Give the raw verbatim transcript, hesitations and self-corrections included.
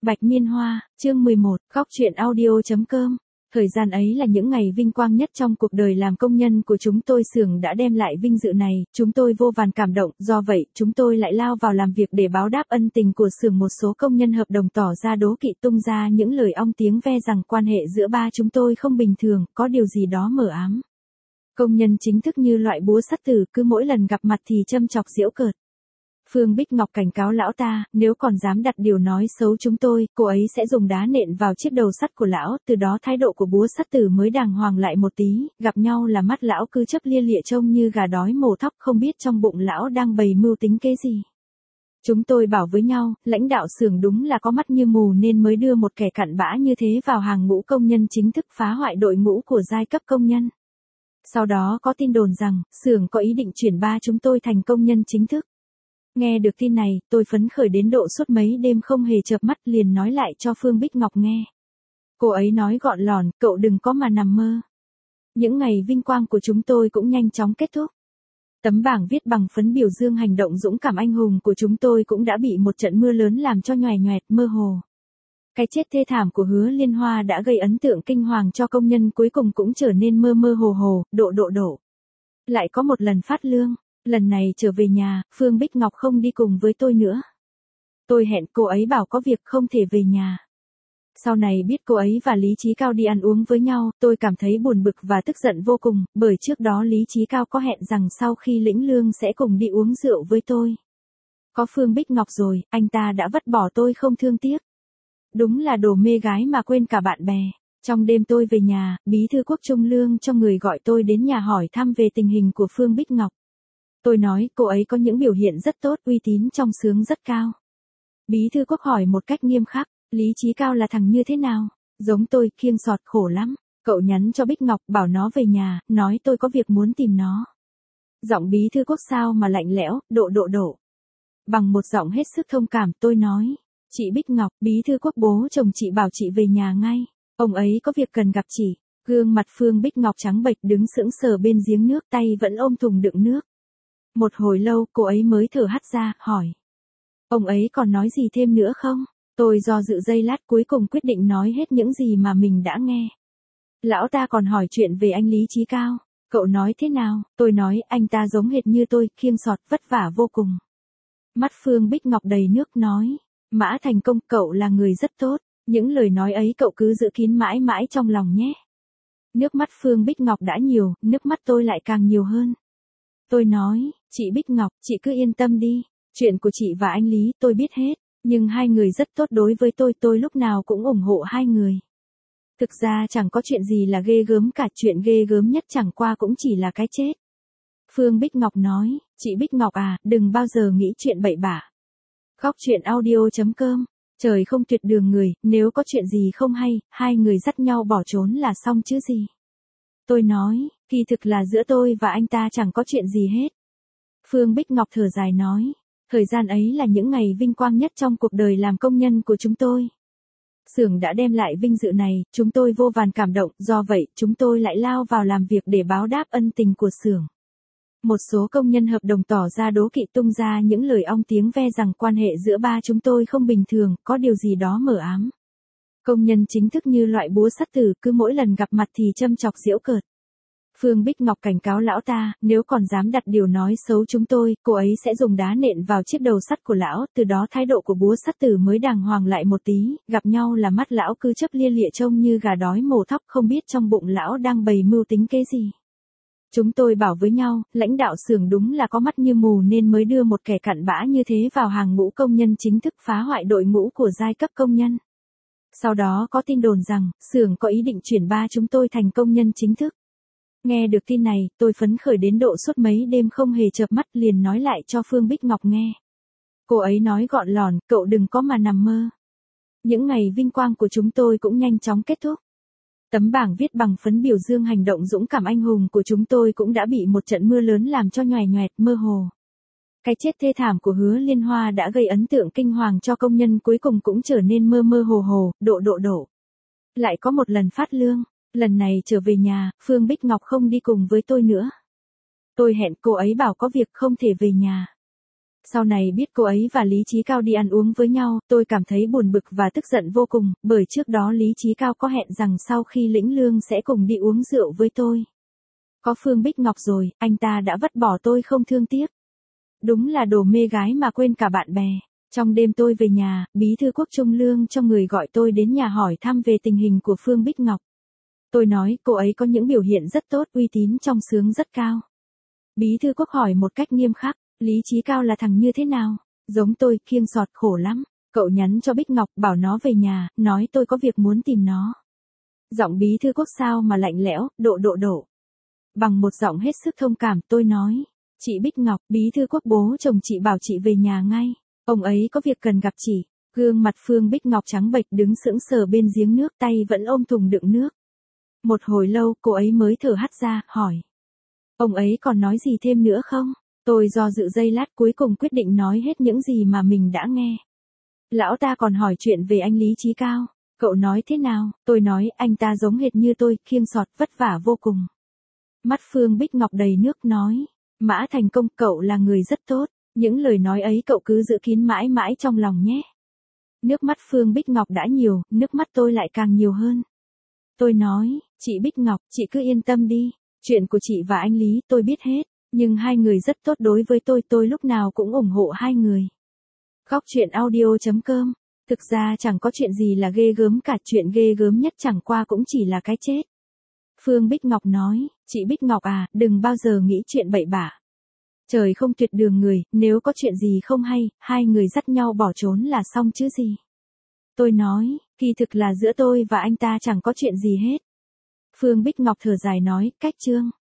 Bạch Miên Hoa, chương mười một, góc truyện audio.com. Thời gian ấy là những ngày vinh quang nhất trong cuộc đời làm công nhân của chúng tôi. Xưởng đã đem lại vinh dự này, chúng tôi vô vàn cảm động, do vậy, chúng tôi lại lao vào làm việc để báo đáp ân tình của xưởng. Một số công nhân hợp đồng tỏ ra đố kỵ, tung ra những lời ong tiếng ve rằng quan hệ giữa ba chúng tôi không bình thường, có điều gì đó mờ ám. Công nhân chính thức như loại búa sắt tử, cứ mỗi lần gặp mặt thì châm chọc giễu cợt. Phương Bích Ngọc cảnh cáo lão ta, nếu còn dám đặt điều nói xấu chúng tôi, cô ấy sẽ dùng đá nện vào chiếc đầu sắt của lão. Từ đó thái độ của búa sắt tử mới đàng hoàng lại một tí, gặp nhau là mắt lão cứ chớp lia lịa trông như gà đói mổ thóc, không biết trong bụng lão đang bày mưu tính kế gì. Chúng tôi bảo với nhau, lãnh đạo xưởng đúng là có mắt như mù nên mới đưa một kẻ cặn bã như thế vào hàng ngũ công nhân chính thức, phá hoại đội ngũ của giai cấp công nhân. Sau đó có tin đồn rằng, xưởng có ý định chuyển ba chúng tôi thành công nhân chính thức. Nghe được tin này, tôi phấn khởi đến độ suốt mấy đêm không hề chợp mắt, liền nói lại cho Phương Bích Ngọc nghe. Cô ấy nói gọn lòn, cậu đừng có mà nằm mơ. Những ngày vinh quang của chúng tôi cũng nhanh chóng kết thúc. Tấm bảng viết bằng phấn biểu dương hành động dũng cảm anh hùng của chúng tôi cũng đã bị một trận mưa lớn làm cho nhoè nhoẹt, mơ hồ. Cái chết thê thảm của Hứa Liên Hoa đã gây ấn tượng kinh hoàng cho công nhân, cuối cùng cũng trở nên mơ mơ hồ hồ, độ độ độ. Lại có một lần phát lương. Lần này trở về nhà, Phương Bích Ngọc không đi cùng với tôi nữa. Tôi hẹn cô ấy bảo có việc không thể về nhà. Sau này biết cô ấy và Lý Chí Cao đi ăn uống với nhau, tôi cảm thấy buồn bực và tức giận vô cùng, bởi trước đó Lý Chí Cao có hẹn rằng sau khi lĩnh lương sẽ cùng đi uống rượu với tôi. Có Phương Bích Ngọc rồi, anh ta đã vứt bỏ tôi không thương tiếc. Đúng là đồ mê gái mà quên cả bạn bè. Trong đêm tôi về nhà, bí thư Quốc Trung Lương cho người gọi tôi đến nhà hỏi thăm về tình hình của Phương Bích Ngọc. Tôi nói cô ấy có những biểu hiện rất tốt, uy tín trong xưởng rất cao. Bí thư Quốc hỏi một cách nghiêm khắc, Lý Chí Cao là thằng như thế nào? Giống tôi, khiêng sọt, khổ lắm. Cậu nhắn cho Bích Ngọc bảo nó về nhà, nói tôi có việc muốn tìm nó. Giọng bí thư Quốc sao mà lạnh lẽo, độ độ độ. Bằng một giọng hết sức thông cảm, tôi nói, chị Bích Ngọc, bí thư Quốc bố chồng chị bảo chị về nhà ngay. Ông ấy có việc cần gặp chị. Gương mặt Phương Bích Ngọc trắng bệch đứng sững sờ bên giếng nước, tay vẫn ôm thùng đựng nước. Một hồi lâu cô ấy mới thở hắt ra, hỏi. Ông ấy còn nói gì thêm nữa không? Tôi do dự giây lát cuối cùng quyết định nói hết những gì mà mình đã nghe. Lão ta còn hỏi chuyện về anh Lý Chí Cao. Cậu nói thế nào? Tôi nói anh ta giống hệt như tôi, khiêng sọt, vất vả vô cùng. Mắt Phương Bích Ngọc đầy nước nói. Mã Thành Công, cậu là người rất tốt. Những lời nói ấy cậu cứ giữ kín mãi mãi trong lòng nhé. Nước mắt Phương Bích Ngọc đã nhiều, nước mắt tôi lại càng nhiều hơn. Tôi nói, chị Bích Ngọc, chị cứ yên tâm đi, chuyện của chị và anh Lý tôi biết hết, nhưng hai người rất tốt đối với tôi, tôi lúc nào cũng ủng hộ hai người. Thực ra chẳng có chuyện gì là ghê gớm cả, chuyện ghê gớm nhất chẳng qua cũng chỉ là cái chết. Phương Bích Ngọc nói, chị Bích Ngọc à, đừng bao giờ nghĩ chuyện bậy bạ. Góc truyện audio.com, trời không tuyệt đường người, nếu có chuyện gì không hay, hai người dắt nhau bỏ trốn là xong chứ gì. Tôi nói, kỳ thực là giữa tôi và anh ta chẳng có chuyện gì hết. Phương Bích Ngọc thở dài nói, thời gian ấy là những ngày vinh quang nhất trong cuộc đời làm công nhân của chúng tôi. Xưởng đã đem lại vinh dự này, chúng tôi vô vàn cảm động, do vậy, chúng tôi lại lao vào làm việc để báo đáp ân tình của xưởng. Một số công nhân hợp đồng tỏ ra đố kỵ, tung ra những lời ong tiếng ve rằng quan hệ giữa ba chúng tôi không bình thường, có điều gì đó mờ ám. Công nhân chính thức như loại búa sắt tử, cứ mỗi lần gặp mặt thì châm chọc giễu cợt. Phương Bích Ngọc cảnh cáo lão ta, nếu còn dám đặt điều nói xấu chúng tôi, cô ấy sẽ dùng đá nện vào chiếc đầu sắt của lão. Từ đó thái độ của búa sắt tử mới đàng hoàng lại một tí, gặp nhau là mắt lão cứ chớp lia lịa trông như gà đói mổ thóc, không biết trong bụng lão đang bày mưu tính kế gì. Chúng tôi bảo với nhau, lãnh đạo xưởng đúng là có mắt như mù nên mới đưa một kẻ cặn bã như thế vào hàng ngũ công nhân chính thức, phá hoại đội ngũ của giai cấp công nhân. Sau đó có tin đồn rằng, xưởng có ý định chuyển ba chúng tôi thành công nhân chính thức. Nghe được tin này, tôi phấn khởi đến độ suốt mấy đêm không hề chợp mắt, liền nói lại cho Phương Bích Ngọc nghe. Cô ấy nói gọn lòn, cậu đừng có mà nằm mơ. Những ngày vinh quang của chúng tôi cũng nhanh chóng kết thúc. Tấm bảng viết bằng phấn biểu dương hành động dũng cảm anh hùng của chúng tôi cũng đã bị một trận mưa lớn làm cho nhoè nhoẹt, mơ hồ. Cái chết thê thảm của Hứa Liên Hoa đã gây ấn tượng kinh hoàng cho công nhân, cuối cùng cũng trở nên mơ mơ hồ hồ, độ độ độ. Lại có một lần phát lương. Lần này trở về nhà, Phương Bích Ngọc không đi cùng với tôi nữa. Tôi hẹn cô ấy bảo có việc không thể về nhà. Sau này biết cô ấy và Lý Chí Cao đi ăn uống với nhau, tôi cảm thấy buồn bực và tức giận vô cùng, bởi trước đó Lý Chí Cao có hẹn rằng sau khi lĩnh lương sẽ cùng đi uống rượu với tôi. Có Phương Bích Ngọc rồi, anh ta đã vứt bỏ tôi không thương tiếc. Đúng là đồ mê gái mà quên cả bạn bè. Trong đêm tôi về nhà, bí thư Quốc Trung Lương cho người gọi tôi đến nhà hỏi thăm về tình hình của Phương Bích Ngọc. Tôi nói cô ấy có những biểu hiện rất tốt, uy tín trong xướng rất cao. Bí thư Quốc hỏi một cách nghiêm khắc, Lý Chí Cao là thằng như thế nào? Giống tôi, khiêng sọt khổ lắm. Cậu nhắn cho Bích Ngọc bảo nó về nhà, nói tôi có việc muốn tìm nó. Giọng bí thư Quốc sao mà lạnh lẽo, độ độ độ. Bằng một giọng hết sức thông cảm, tôi nói, chị Bích Ngọc, bí thư Quốc bố chồng chị bảo chị về nhà ngay. Ông ấy có việc cần gặp chị. Gương mặt Phương Bích Ngọc trắng bệch đứng sững sờ bên giếng nước, tay vẫn ôm thùng đựng nước. Một hồi lâu cô ấy mới thở hắt ra, hỏi. Ông ấy còn nói gì thêm nữa không? Tôi do dự giây lát cuối cùng quyết định nói hết những gì mà mình đã nghe. Lão ta còn hỏi chuyện về anh Lý Chí Cao. Cậu nói thế nào? Tôi nói anh ta giống hệt như tôi, khiêng sọt vất vả vô cùng. Mắt Phương Bích Ngọc đầy nước nói. Mã Thành Công, cậu là người rất tốt. Những lời nói ấy cậu cứ giữ kín mãi mãi trong lòng nhé. Nước mắt Phương Bích Ngọc đã nhiều, nước mắt tôi lại càng nhiều hơn. Tôi nói, chị Bích Ngọc, chị cứ yên tâm đi. Chuyện của chị và anh Lý tôi biết hết. Nhưng hai người rất tốt đối với tôi, tôi lúc nào cũng ủng hộ hai người. Góc truyện audio chấm com. Thực ra chẳng có chuyện gì là ghê gớm cả, chuyện ghê gớm nhất chẳng qua cũng chỉ là cái chết. Phương Bích Ngọc nói, chị Bích Ngọc à, đừng bao giờ nghĩ chuyện bậy bạ. Trời không tuyệt đường người, nếu có chuyện gì không hay, hai người dắt nhau bỏ trốn là xong chứ gì. Tôi nói, kỳ thực là giữa tôi và anh ta chẳng có chuyện gì hết. Phương Bích Ngọc thở dài nói, cách Trương.